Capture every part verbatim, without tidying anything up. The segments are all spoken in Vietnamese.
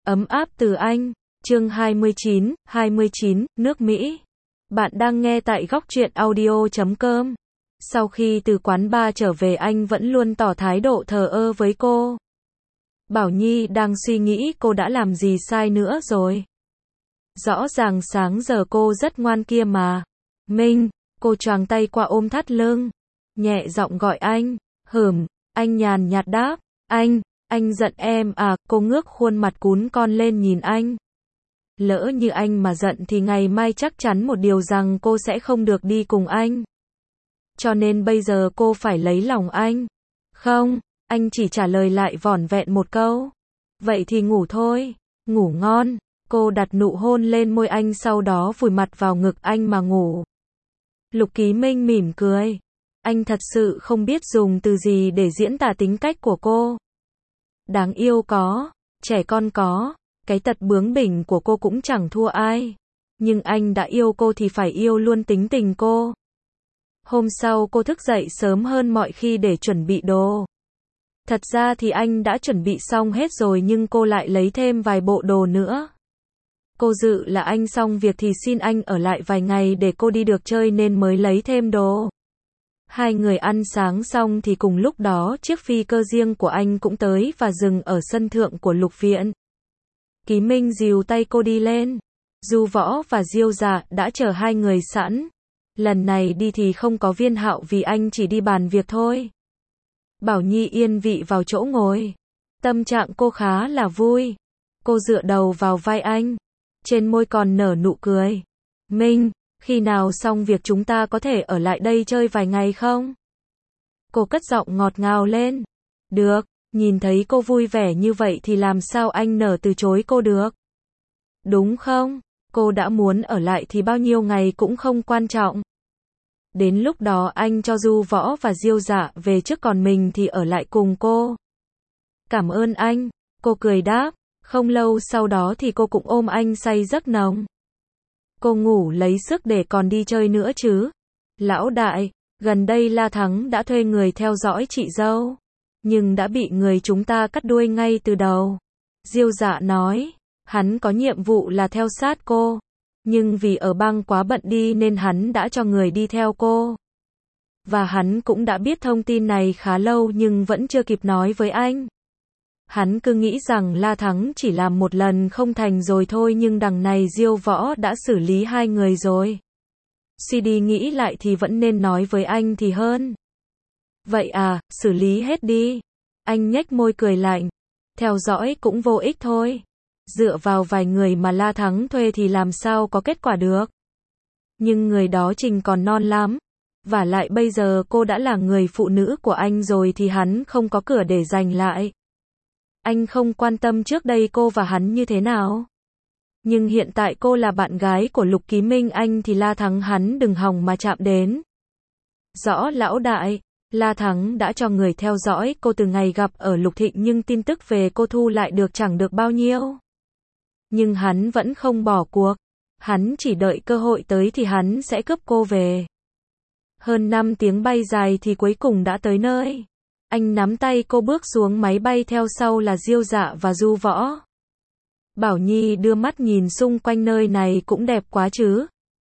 Ấm áp từ Anh, chương hai mươi chín, hai mươi chín, nước Mỹ. Bạn đang nghe tại góc truyện audio chấm com. Sau khi từ quán bar trở về anh vẫn luôn tỏ thái độ thờ ơ với cô. Bảo Nhi đang suy nghĩ cô đã làm gì sai nữa rồi. Rõ ràng sáng giờ cô rất ngoan kia mà. Minh, cô choàng tay qua ôm thắt lưng. Nhẹ giọng gọi anh, hửm, anh nhàn nhạt đáp, anh, anh giận em à, cô ngước khuôn mặt cún con lên nhìn anh. Lỡ như anh mà giận thì ngày mai chắc chắn một điều rằng cô sẽ không được đi cùng anh. Cho nên bây giờ cô phải lấy lòng anh. Không, anh chỉ trả lời lại vỏn vẹn một câu. Vậy thì ngủ thôi, ngủ ngon. Cô đặt nụ hôn lên môi anh sau đó vùi mặt vào ngực anh mà ngủ. Lục Ký Minh mỉm cười. Anh thật sự không biết dùng từ gì để diễn tả tính cách của cô. Đáng yêu có, trẻ con có, cái tật bướng bỉnh của cô cũng chẳng thua ai. Nhưng anh đã yêu cô thì phải yêu luôn tính tình cô. Hôm sau cô thức dậy sớm hơn mọi khi để chuẩn bị đồ. Thật ra thì anh đã chuẩn bị xong hết rồi nhưng cô lại lấy thêm vài bộ đồ nữa. Cô dự là anh xong việc thì xin anh ở lại vài ngày để cô đi được chơi nên mới lấy thêm đồ. Hai người ăn sáng xong thì cùng lúc đó chiếc phi cơ riêng của anh cũng tới và dừng ở sân thượng của Lục Viện. Ký Minh dìu tay cô đi lên. Du Võ và Diêu Dạ đã chờ hai người sẵn. Lần này đi thì không có Viên Hạo vì anh chỉ đi bàn việc thôi. Bảo Nhi yên vị vào chỗ ngồi. Tâm trạng cô khá là vui. Cô dựa đầu vào vai anh. Trên môi còn nở nụ cười. Minh, khi nào xong việc chúng ta có thể ở lại đây chơi vài ngày không? Cô cất giọng ngọt ngào lên. Được, nhìn thấy cô vui vẻ như vậy thì làm sao anh nỡ từ chối cô được? Đúng không? Cô đã muốn ở lại thì bao nhiêu ngày cũng không quan trọng. Đến lúc đó anh cho Du Võ và Diêu Dạ về trước còn mình thì ở lại cùng cô. Cảm ơn anh, cô cười đáp. Không lâu sau đó thì cô cũng ôm anh say giấc nồng. Cô ngủ lấy sức để còn đi chơi nữa chứ. Lão đại, gần đây La Thắng đã thuê người theo dõi chị dâu. Nhưng đã bị người chúng ta cắt đuôi ngay từ đầu. Diêu Dạ nói, hắn có nhiệm vụ là theo sát cô. Nhưng vì ở bang quá bận đi nên hắn đã cho người đi theo cô. Và hắn cũng đã biết thông tin này khá lâu nhưng vẫn chưa kịp nói với anh. Hắn cứ nghĩ rằng La Thắng chỉ làm một lần không thành rồi thôi nhưng đằng này Diêu Võ đã xử lý hai người rồi. Suy đi nghĩ lại thì vẫn nên nói với anh thì hơn. Vậy à, xử lý hết đi. Anh nhếch môi cười lạnh. Theo dõi cũng vô ích thôi. Dựa vào vài người mà La Thắng thuê thì làm sao có kết quả được. Nhưng người đó trình còn non lắm. Vả lại bây giờ cô đã là người phụ nữ của anh rồi thì hắn không có cửa để giành lại. Anh không quan tâm trước đây cô và hắn như thế nào. Nhưng hiện tại cô là bạn gái của Lục Ký Minh anh thì La Thắng hắn đừng hòng mà chạm đến. Rõ lão đại, La Thắng đã cho người theo dõi cô từ ngày gặp ở Lục Thịnh nhưng tin tức về cô thu lại được chẳng được bao nhiêu. Nhưng hắn vẫn không bỏ cuộc. Hắn chỉ đợi cơ hội tới thì hắn sẽ cướp cô về. Hơn năm tiếng bay dài thì cuối cùng đã tới nơi. Anh nắm tay cô bước xuống máy bay theo sau là Diêu Dạ và Du Võ. Bảo Nhi đưa mắt nhìn xung quanh nơi này cũng đẹp quá chứ.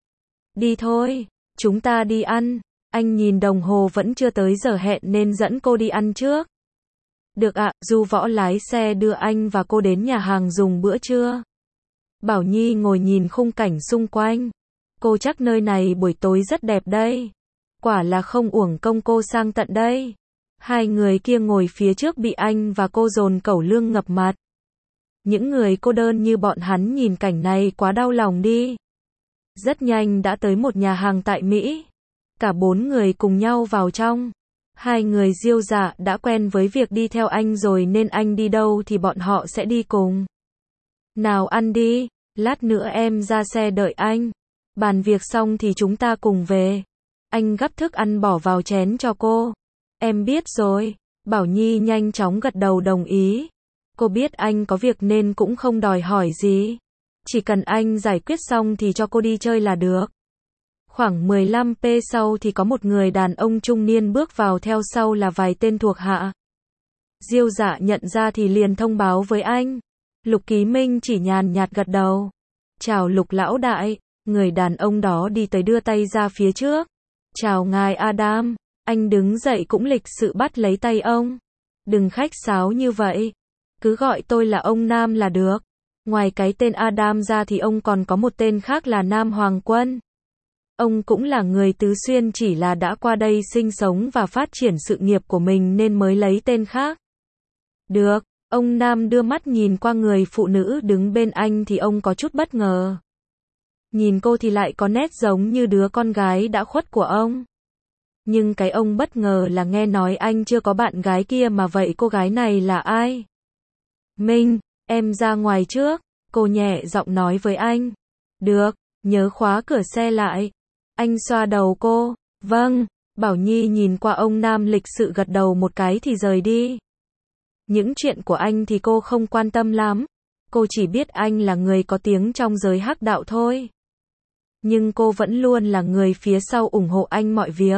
Đi thôi, chúng ta đi ăn. Anh nhìn đồng hồ vẫn chưa tới giờ hẹn nên dẫn cô đi ăn trước. Được ạ, Du Võ lái xe đưa anh và cô đến nhà hàng dùng bữa trưa. Bảo Nhi ngồi nhìn khung cảnh xung quanh. Cô chắc nơi này buổi tối rất đẹp đây. Quả là không uổng công cô sang tận đây. Hai người kia ngồi phía trước bị anh và cô dồn cẩu lương ngập mặt. Những người cô đơn như bọn hắn nhìn cảnh này quá đau lòng đi. Rất nhanh đã tới một nhà hàng tại Mỹ. Cả bốn người cùng nhau vào trong. Hai người Diêu Dạ đã quen với việc đi theo anh rồi nên anh đi đâu thì bọn họ sẽ đi cùng. Nào ăn đi, lát nữa em ra xe đợi anh. Bàn việc xong thì chúng ta cùng về. Anh gắp thức ăn bỏ vào chén cho cô. Em biết rồi. Bảo Nhi nhanh chóng gật đầu đồng ý. Cô biết anh có việc nên cũng không đòi hỏi gì. Chỉ cần anh giải quyết xong thì cho cô đi chơi là được. Khoảng mười lăm phút sau thì có một người đàn ông trung niên bước vào theo sau là vài tên thuộc hạ. Diêu Dạ nhận ra thì liền thông báo với anh. Lục Ký Minh chỉ nhàn nhạt gật đầu. Chào Lục lão đại, người đàn ông đó đi tới đưa tay ra phía trước. Chào ngài Adam, anh đứng dậy cũng lịch sự bắt lấy tay ông. Đừng khách sáo như vậy, cứ gọi tôi là ông Nam là được. Ngoài cái tên Adam ra thì ông còn có một tên khác là Nam Hoàng Quân. Ông cũng là người Tứ Xuyên, chỉ là đã qua đây sinh sống và phát triển sự nghiệp của mình nên mới lấy tên khác. Được, ông Nam đưa mắt nhìn qua người phụ nữ đứng bên anh thì ông có chút bất ngờ. Nhìn cô thì lại có nét giống như đứa con gái đã khuất của ông. Nhưng cái ông bất ngờ là nghe nói anh chưa có bạn gái kia, mà vậy cô gái này là ai? Minh, em ra ngoài trước, cô nhẹ giọng nói với anh. Được, nhớ khóa cửa xe lại. Anh xoa đầu cô. Vâng, Bảo Nhi nhìn qua ông Nam lịch sự gật đầu một cái thì rời đi. Những chuyện của anh thì cô không quan tâm lắm. Cô chỉ biết anh là người có tiếng trong giới hắc đạo thôi. Nhưng cô vẫn luôn là người phía sau ủng hộ anh mọi việc.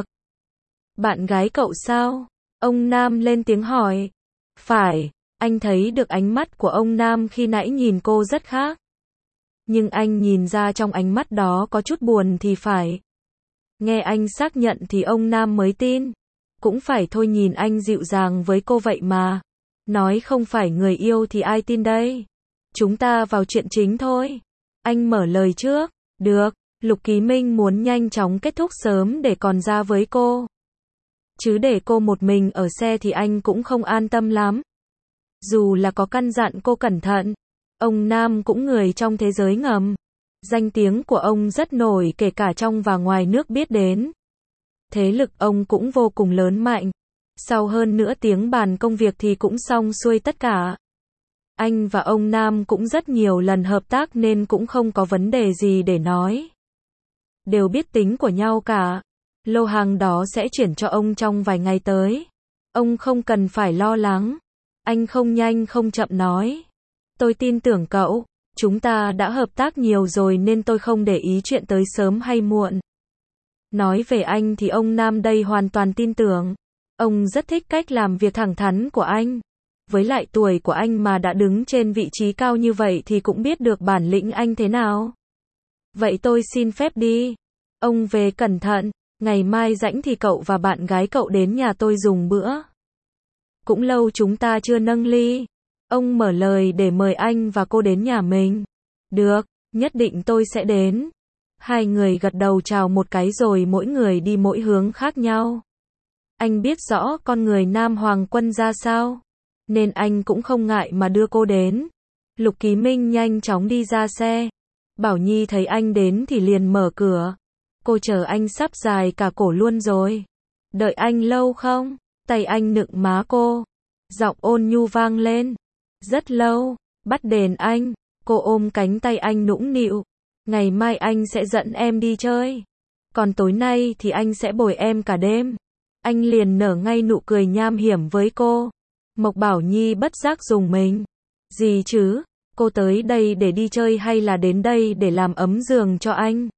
Bạn gái cậu sao? Ông Nam lên tiếng hỏi. Phải, anh thấy được ánh mắt của ông Nam khi nãy nhìn cô rất khác. Nhưng anh nhìn ra trong ánh mắt đó có chút buồn thì phải. Nghe anh xác nhận thì ông Nam mới tin. Cũng phải thôi, nhìn anh dịu dàng với cô vậy mà. Nói không phải người yêu thì ai tin đây. Chúng ta vào chuyện chính thôi. Anh mở lời trước. Được, Lục Ký Minh muốn nhanh chóng kết thúc sớm để còn ra với cô. Chứ để cô một mình ở xe thì anh cũng không an tâm lắm. Dù là có căn dặn cô cẩn thận, ông Nam cũng người trong thế giới ngầm. Danh tiếng của ông rất nổi, kể cả trong và ngoài nước biết đến. Thế lực ông cũng vô cùng lớn mạnh. Sau hơn nửa tiếng bàn công việc thì cũng xong xuôi tất cả. Anh và ông Nam cũng rất nhiều lần hợp tác nên cũng không có vấn đề gì để nói. Đều biết tính của nhau cả. Lô hàng đó sẽ chuyển cho ông trong vài ngày tới. Ông không cần phải lo lắng. Anh không nhanh không chậm nói. Tôi tin tưởng cậu. Chúng ta đã hợp tác nhiều rồi nên tôi không để ý chuyện tới sớm hay muộn. Nói về anh thì ông Nam đây hoàn toàn tin tưởng. Ông rất thích cách làm việc thẳng thắn của anh. Với lại tuổi của anh mà đã đứng trên vị trí cao như vậy thì cũng biết được bản lĩnh anh thế nào. Vậy tôi xin phép đi. Ông về cẩn thận. Ngày mai rảnh thì cậu và bạn gái cậu đến nhà tôi dùng bữa. Cũng lâu chúng ta chưa nâng ly. Ông mở lời để mời anh và cô đến nhà mình. Được, nhất định tôi sẽ đến. Hai người gật đầu chào một cái rồi mỗi người đi mỗi hướng khác nhau. Anh biết rõ con người Nam Hoàng Quân ra sao, nên anh cũng không ngại mà đưa cô đến. Lục Ký Minh nhanh chóng đi ra xe. Bảo Nhi thấy anh đến thì liền mở cửa. Cô chờ anh sắp dài cả cổ luôn rồi. Đợi anh lâu không? Tay anh nựng má cô. Giọng ôn nhu vang lên. Rất lâu. Bắt đền anh. Cô ôm cánh tay anh nũng nịu. Ngày mai anh sẽ dẫn em đi chơi. Còn tối nay thì anh sẽ bồi em cả đêm. Anh liền nở ngay nụ cười nham hiểm với cô. Mộc Bảo Nhi bất giác rùng mình. Gì chứ? Cô tới đây để đi chơi hay là đến đây để làm ấm giường cho anh?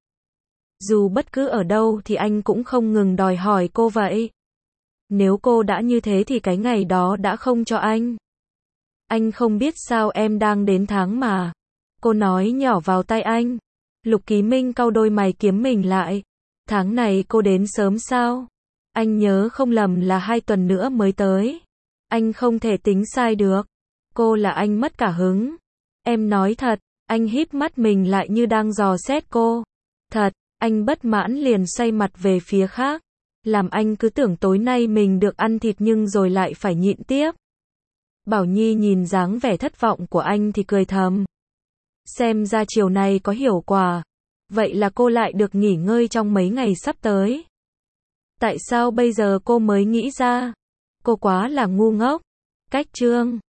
Dù bất cứ ở đâu thì anh cũng không ngừng đòi hỏi cô vậy. Nếu cô đã như thế thì cái ngày đó đã không cho anh. Anh không biết sao em đang đến tháng mà. Cô nói nhỏ vào tai anh. Lục Ký Minh cau đôi mày kiếm mình lại. Tháng này cô đến sớm sao? Anh nhớ không lầm là hai tuần nữa mới tới. Anh không thể tính sai được. Cô là anh mất cả hứng. Em nói thật. Anh híp mắt mình lại như đang dò xét cô. Thật. Anh bất mãn liền xoay mặt về phía khác. Làm anh cứ tưởng tối nay mình được ăn thịt nhưng rồi lại phải nhịn tiếp. Bảo Nhi nhìn dáng vẻ thất vọng của anh thì cười thầm. Xem ra chiều này có hiểu quả. Vậy là cô lại được nghỉ ngơi trong mấy ngày sắp tới. Tại sao bây giờ cô mới nghĩ ra? Cô quá là ngu ngốc. Cách chương